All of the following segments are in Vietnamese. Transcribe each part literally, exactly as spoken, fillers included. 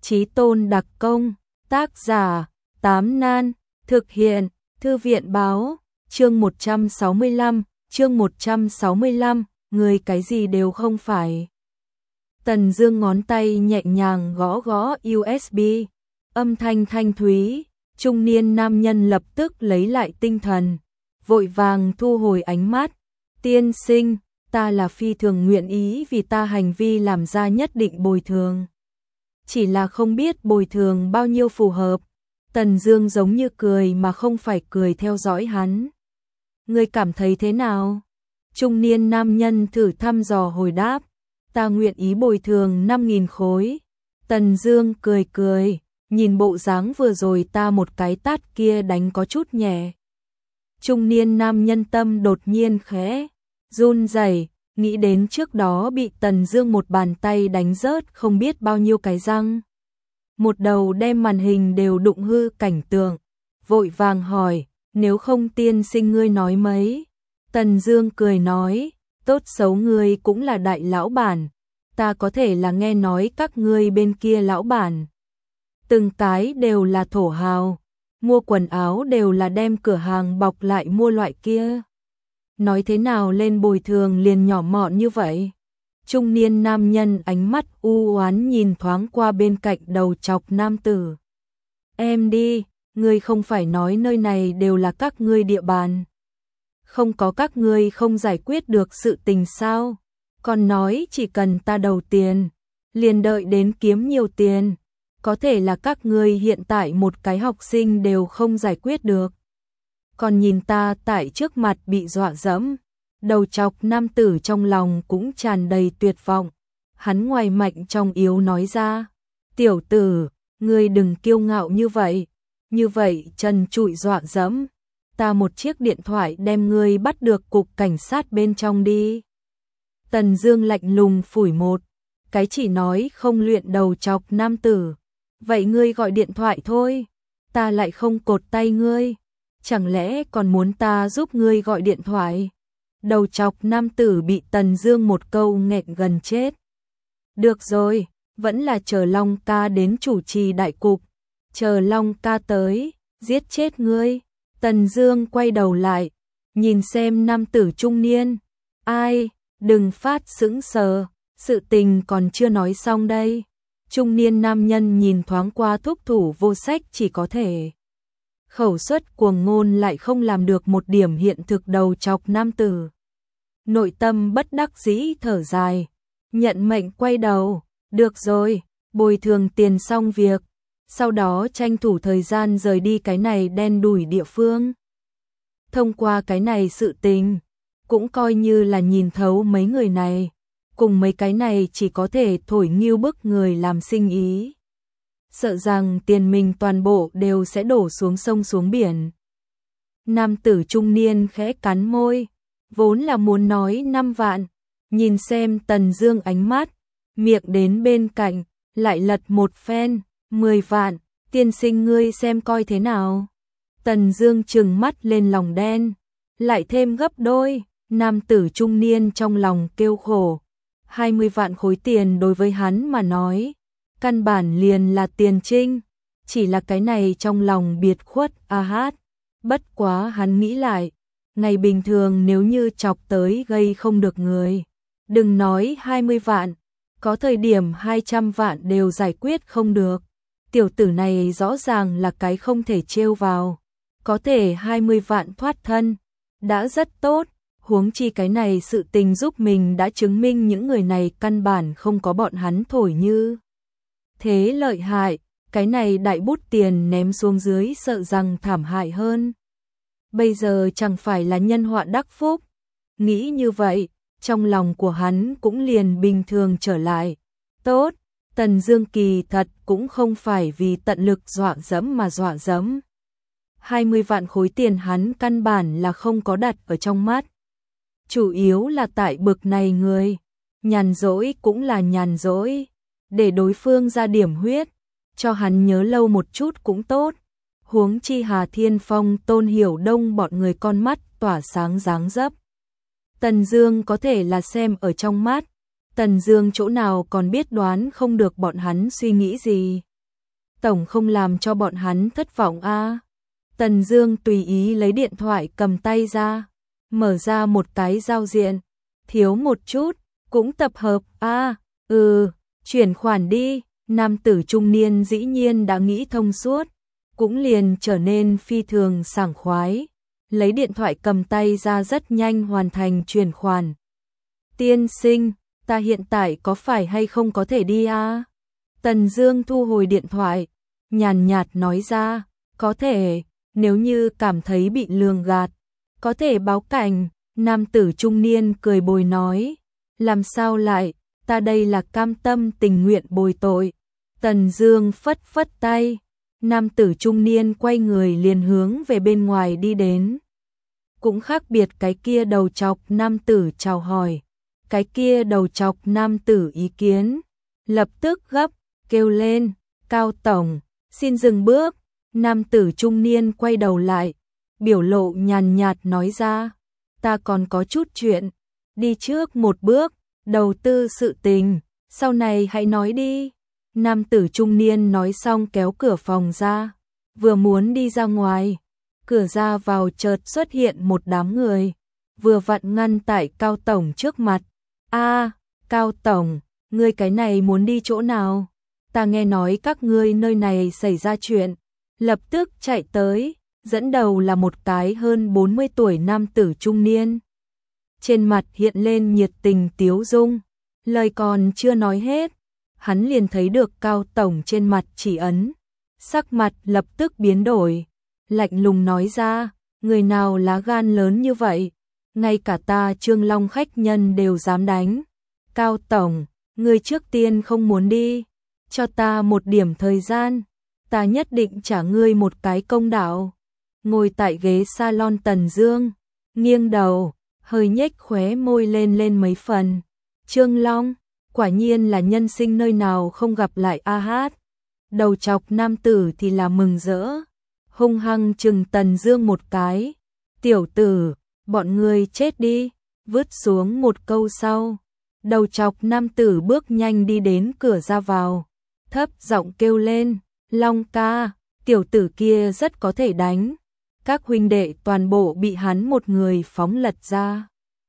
Chí Tôn đặc công, tác giả, Tám Nan, thực hiện, Thư viện báo, chương một trăm sáu mươi lăm, chương một trăm sáu mươi lăm, người cái gì đều không phải. Tần Dương ngón tay nhẹ nhàng gõ gõ u ét bê, âm thanh thanh thúy, trung niên nam nhân lập tức lấy lại tinh thần, vội vàng thu hồi ánh mắt. Tiên sinh, ta là phi thường nguyện ý vì ta hành vi làm ra nhất định bồi thường. Chỉ là không biết bồi thường bao nhiêu phù hợp. Tần Dương giống như cười mà không phải cười theo dõi hắn. Ngươi cảm thấy thế nào? Trung niên nam nhân thử thăm dò hồi đáp. Ta nguyện ý bồi thường năm nghìn khối. Tần Dương cười cười, nhìn bộ dáng vừa rồi ta một cái tát kia đánh có chút nhẹ. Trung niên nam nhân tâm đột nhiên khẽ run rẩy, nghĩ đến trước đó bị Tần Dương một bàn tay đánh rớt không biết bao nhiêu cái răng. Một đầu đem màn hình đều đụng hư cảnh tượng, vội vàng hỏi, nếu không tiên sinh ngươi nói mấy. Tần Dương cười nói, tốt xấu ngươi cũng là đại lão bản, ta có thể là nghe nói các ngươi bên kia lão bản. Từng cái đều là thổ hào, mua quần áo đều là đem cửa hàng bọc lại mua loại kia. Nói thế nào lên bồi thường liền nhỏ mọn như vậy? Trung niên nam nhân ánh mắt u oán nhìn thoáng qua bên cạnh đầu chọc nam tử. Em đi, ngươi không phải nói nơi này đều là các ngươi địa bàn. Không có các ngươi không giải quyết được sự tình sao? Còn nói chỉ cần ta đầu tiền, liền đợi đến kiếm nhiều tiền. Có thể là các ngươi hiện tại một cái học sinh đều không giải quyết được. Còn nhìn ta tại trước mặt bị dọa dẫm. Đầu chọc nam tử trong lòng cũng tràn đầy tuyệt vọng. Hắn ngoài mạnh trong yếu nói ra. Tiểu tử, ngươi đừng kiêu ngạo như vậy. Như vậy trần trụi dọa dẫm. Ta một chiếc điện thoại đem ngươi bắt được cục cảnh sát bên trong đi. Tần Dương lạnh lùng phủi một cái chỉ nói không luyện đầu chọc nam tử. Vậy ngươi gọi điện thoại thôi. Ta lại không cột tay ngươi. Chẳng lẽ còn muốn ta giúp ngươi gọi điện thoại? Đầu chọc nam tử bị Tần Dương một câu nghẹn gần chết. Được rồi, vẫn là chờ Long ca đến chủ trì đại cục. Chờ Long ca tới, giết chết ngươi. Tần Dương quay đầu lại, nhìn xem nam tử trung niên. Ai, đừng phát sững sờ, sự tình còn chưa nói xong đây. Trung niên nam nhân nhìn thoáng qua thúc thủ vô sách chỉ có thể. Khẩu suất cuồng ngôn lại không làm được một điểm hiện thực đầu chọc nam tử. Nội tâm bất đắc dĩ thở dài, nhận mệnh quay đầu, được rồi, bồi thường tiền xong việc, sau đó tranh thủ thời gian rời đi cái này đen đủi địa phương. Thông qua cái này sự tình, cũng coi như là nhìn thấu mấy người này, cùng mấy cái này chỉ có thể thổi nghiêu bức người làm sinh ý. Sợ rằng tiền mình toàn bộ đều sẽ đổ xuống sông xuống biển. Nam tử trung niên khẽ cắn môi, vốn là muốn nói năm vạn, nhìn xem Tần Dương ánh mắt, miệng đến bên cạnh, lại lật một phen, mười vạn, tiên sinh ngươi xem coi thế nào. Tần Dương trừng mắt lên lòng đen, lại thêm gấp đôi, nam tử trung niên trong lòng kêu khổ, hai mươi vạn khối tiền đối với hắn mà nói. Căn bản liền là tiền trinh, chỉ là cái này trong lòng biệt khuất a hát. Bất quá hắn nghĩ lại, ngày bình thường nếu như chọc tới gây không được người, đừng nói hai mươi vạn, có thời điểm hai trăm vạn đều giải quyết không được. Tiểu tử này rõ ràng là cái không thể trêu vào, có thể hai mươi vạn thoát thân, đã rất tốt, huống chi cái này sự tình giúp mình đã chứng minh những người này căn bản không có bọn hắn thổi như thế lợi hại, cái này đại bút tiền ném xuống dưới sợ rằng thảm hại hơn. Bây giờ chẳng phải là nhân họa đắc phúc. Nghĩ như vậy, trong lòng của hắn cũng liền bình thường trở lại. Tốt, Tần Dương kỳ thật cũng không phải vì tận lực dọa dẫm mà dọa dẫm. hai mươi vạn khối tiền hắn căn bản là không có đặt ở trong mắt. Chủ yếu là tại bực này người, nhàn rỗi cũng là nhàn rỗi. Để đối phương ra điểm huyết, cho hắn nhớ lâu một chút cũng tốt. Huống chi Hà Thiên Phong, Tôn Hiểu Đông bọn người con mắt tỏa sáng dáng dấp. Tần Dương có thể là xem ở trong mắt, Tần Dương chỗ nào còn biết đoán không được bọn hắn suy nghĩ gì. tổng không làm cho bọn hắn thất vọng a. Tần Dương tùy ý lấy điện thoại cầm tay ra, mở ra một cái giao diện, thiếu một chút, cũng tập hợp a, ừ, chuyển khoản đi. Nam tử trung niên dĩ nhiên đã nghĩ thông suốt, cũng liền trở nên phi thường sảng khoái, lấy điện thoại cầm tay ra rất nhanh hoàn thành chuyển khoản. Tiên sinh, ta hiện tại có phải hay không có thể đi a? Tần Dương thu hồi điện thoại, nhàn nhạt nói ra, có thể, nếu như cảm thấy bị lường gạt, có thể báo cảnh. Nam tử trung niên cười bồi nói, làm sao lại, ta đây là cam tâm tình nguyện bồi tội. Tần Dương phất phất tay, nam tử trung niên quay người liền hướng về bên ngoài đi đến. Cũng khác biệt cái kia đầu chọc nam tử chào hỏi, cái kia đầu chọc nam tử ý kiến, lập tức gấp, kêu lên, Cao tổng, xin dừng bước. Nam tử trung niên quay đầu lại, biểu lộ nhàn nhạt nói ra, ta còn có chút chuyện, đi trước một bước, đầu tư sự tình, sau này hãy nói đi. Nam tử trung niên nói xong kéo cửa phòng ra, vừa muốn đi ra ngoài, cửa ra vào chợt xuất hiện một đám người, vừa vặn ngăn tại Cao tổng trước mặt. A, Cao tổng, ngươi cái này muốn đi chỗ nào? Ta nghe nói các ngươi nơi này xảy ra chuyện, lập tức chạy tới, dẫn đầu là một cái hơn bốn mươi tuổi nam tử trung niên. Trên mặt hiện lên nhiệt tình tiếu dung, lời còn chưa nói hết, hắn liền thấy được Cao tổng trên mặt chỉ ấn, sắc mặt lập tức biến đổi, lạnh lùng nói ra, người nào lá gan lớn như vậy, ngay cả ta Trương Long khách nhân đều dám đánh. Cao tổng, ngươi trước tiên không muốn đi, cho ta một điểm thời gian, ta nhất định trả ngươi một cái công đạo. Ngồi tại ghế salon Tần Dương, nghiêng đầu, hơi nhếch khóe môi lên lên mấy phần. Trương Long, quả nhiên là nhân sinh nơi nào không gặp lại a hát. Đầu chọc nam tử thì là mừng rỡ, hung hăng chừng Tần Dương một cái. Tiểu tử, bọn ngươi chết đi, vứt xuống một câu sau. Đầu chọc nam tử bước nhanh đi đến cửa ra vào, thấp giọng kêu lên, Long ca, tiểu tử kia rất có thể đánh. Các huynh đệ toàn bộ bị hắn một người phóng lật ra.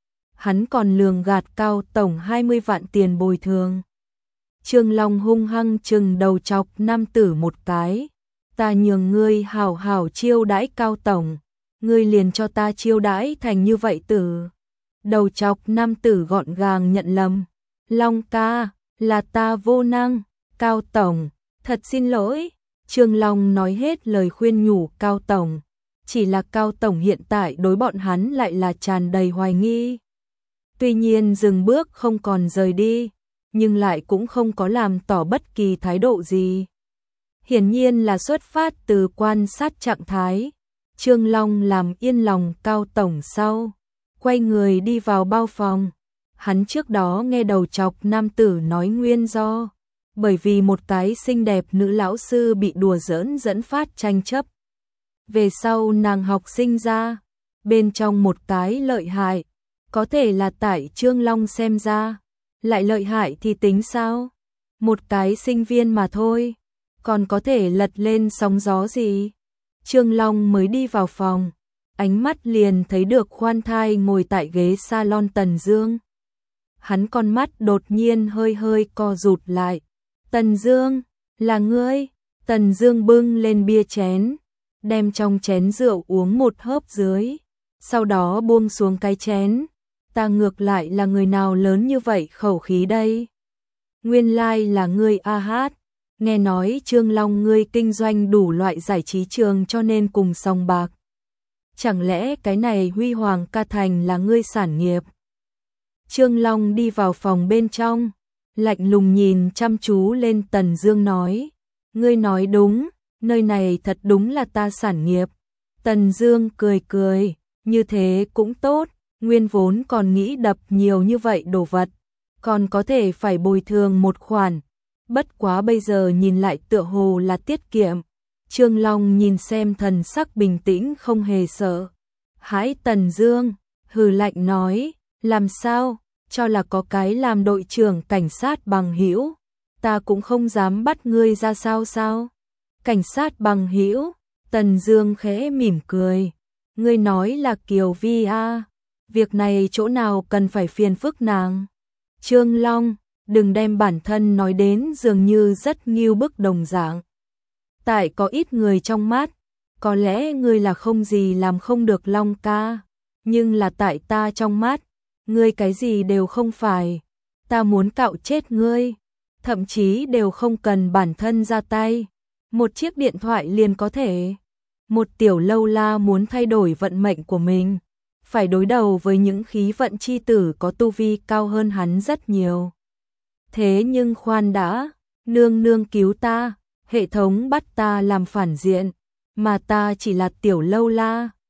Hắn còn lường gạt Cao tổng hai mươi vạn tiền bồi thường. Trương Long hung hăng chừng đầu chọc nam tử một cái. Ta nhường ngươi hảo hảo chiêu đãi Cao tổng, ngươi liền cho ta chiêu đãi thành như vậy tử. Đầu chọc nam tử gọn gàng nhận lầm. Long ca, là ta vô năng. Cao tổng, thật xin lỗi. Trương Long nói hết lời khuyên nhủ Cao tổng. Chỉ là Cao tổng hiện tại đối bọn hắn lại là tràn đầy hoài nghi. Tuy nhiên dừng bước không còn rời đi, nhưng lại cũng không có làm tỏ bất kỳ thái độ gì. Hiển nhiên là xuất phát từ quan sát trạng thái. Trương Long làm yên lòng Cao tổng sau, quay người đi vào bao phòng. Hắn trước đó nghe đầu chọc nam tử nói nguyên do, bởi vì một cái xinh đẹp nữ lão sư bị đùa giỡn dẫn phát tranh chấp. Về sau nàng học sinh ra, bên trong một cái lợi hại, có thể là tại Trương Long xem ra, lại lợi hại thì tính sao? Một cái sinh viên mà thôi, còn có thể lật lên sóng gió gì? Trương Long mới đi vào phòng, ánh mắt liền thấy được khoan thai ngồi tại ghế salon Tần Dương. Hắn con mắt đột nhiên hơi hơi co rụt lại. Tần Dương, là ngươi? Tần Dương bưng lên bia chén, đem trong chén rượu uống một hớp dưới, sau đó buông xuống cái chén. Ta ngược lại là người nào lớn như vậy khẩu khí đây? Nguyên lai là ngươi a hát, nghe nói Trương Long ngươi kinh doanh đủ loại giải trí trường cho nên cùng sòng bạc. Chẳng lẽ cái này Huy Hoàng ca thành là ngươi sản nghiệp? Trương Long đi vào phòng bên trong, lạnh lùng nhìn chăm chú lên Tần Dương nói, ngươi nói đúng, nơi này thật đúng là ta sản nghiệp. Tần Dương cười cười, như thế cũng tốt, nguyên vốn còn nghĩ đập nhiều như vậy đồ vật, còn có thể phải bồi thường một khoản, bất quá bây giờ nhìn lại tựa hồ là tiết kiệm. Trương Long nhìn xem thần sắc bình tĩnh không hề sợ hãi Tần Dương, hừ lạnh nói, làm sao, cho là có cái làm đội trưởng cảnh sát bằng hữu, ta cũng không dám bắt ngươi ra sao sao? Cảnh sát bằng hữu, Tần Dương khẽ mỉm cười. Ngươi nói là Kiều Vi a, việc này chỗ nào cần phải phiền phức nàng. Trương Long, đừng đem bản thân nói đến dường như rất nghiêu bức đồng dạng. Tại có ít người trong mắt, có lẽ ngươi là không gì làm không được Long ca, nhưng là tại ta trong mắt, ngươi cái gì đều không phải. Ta muốn cạo chết ngươi, thậm chí đều không cần bản thân ra tay. Một chiếc điện thoại liền có thể. Một tiểu lâu la muốn thay đổi vận mệnh của mình, phải đối đầu với những khí vận chi tử có tu vi cao hơn hắn rất nhiều. Thế nhưng khoan đã, nương nương cứu ta, hệ thống bắt ta làm phản diện, mà ta chỉ là tiểu lâu la,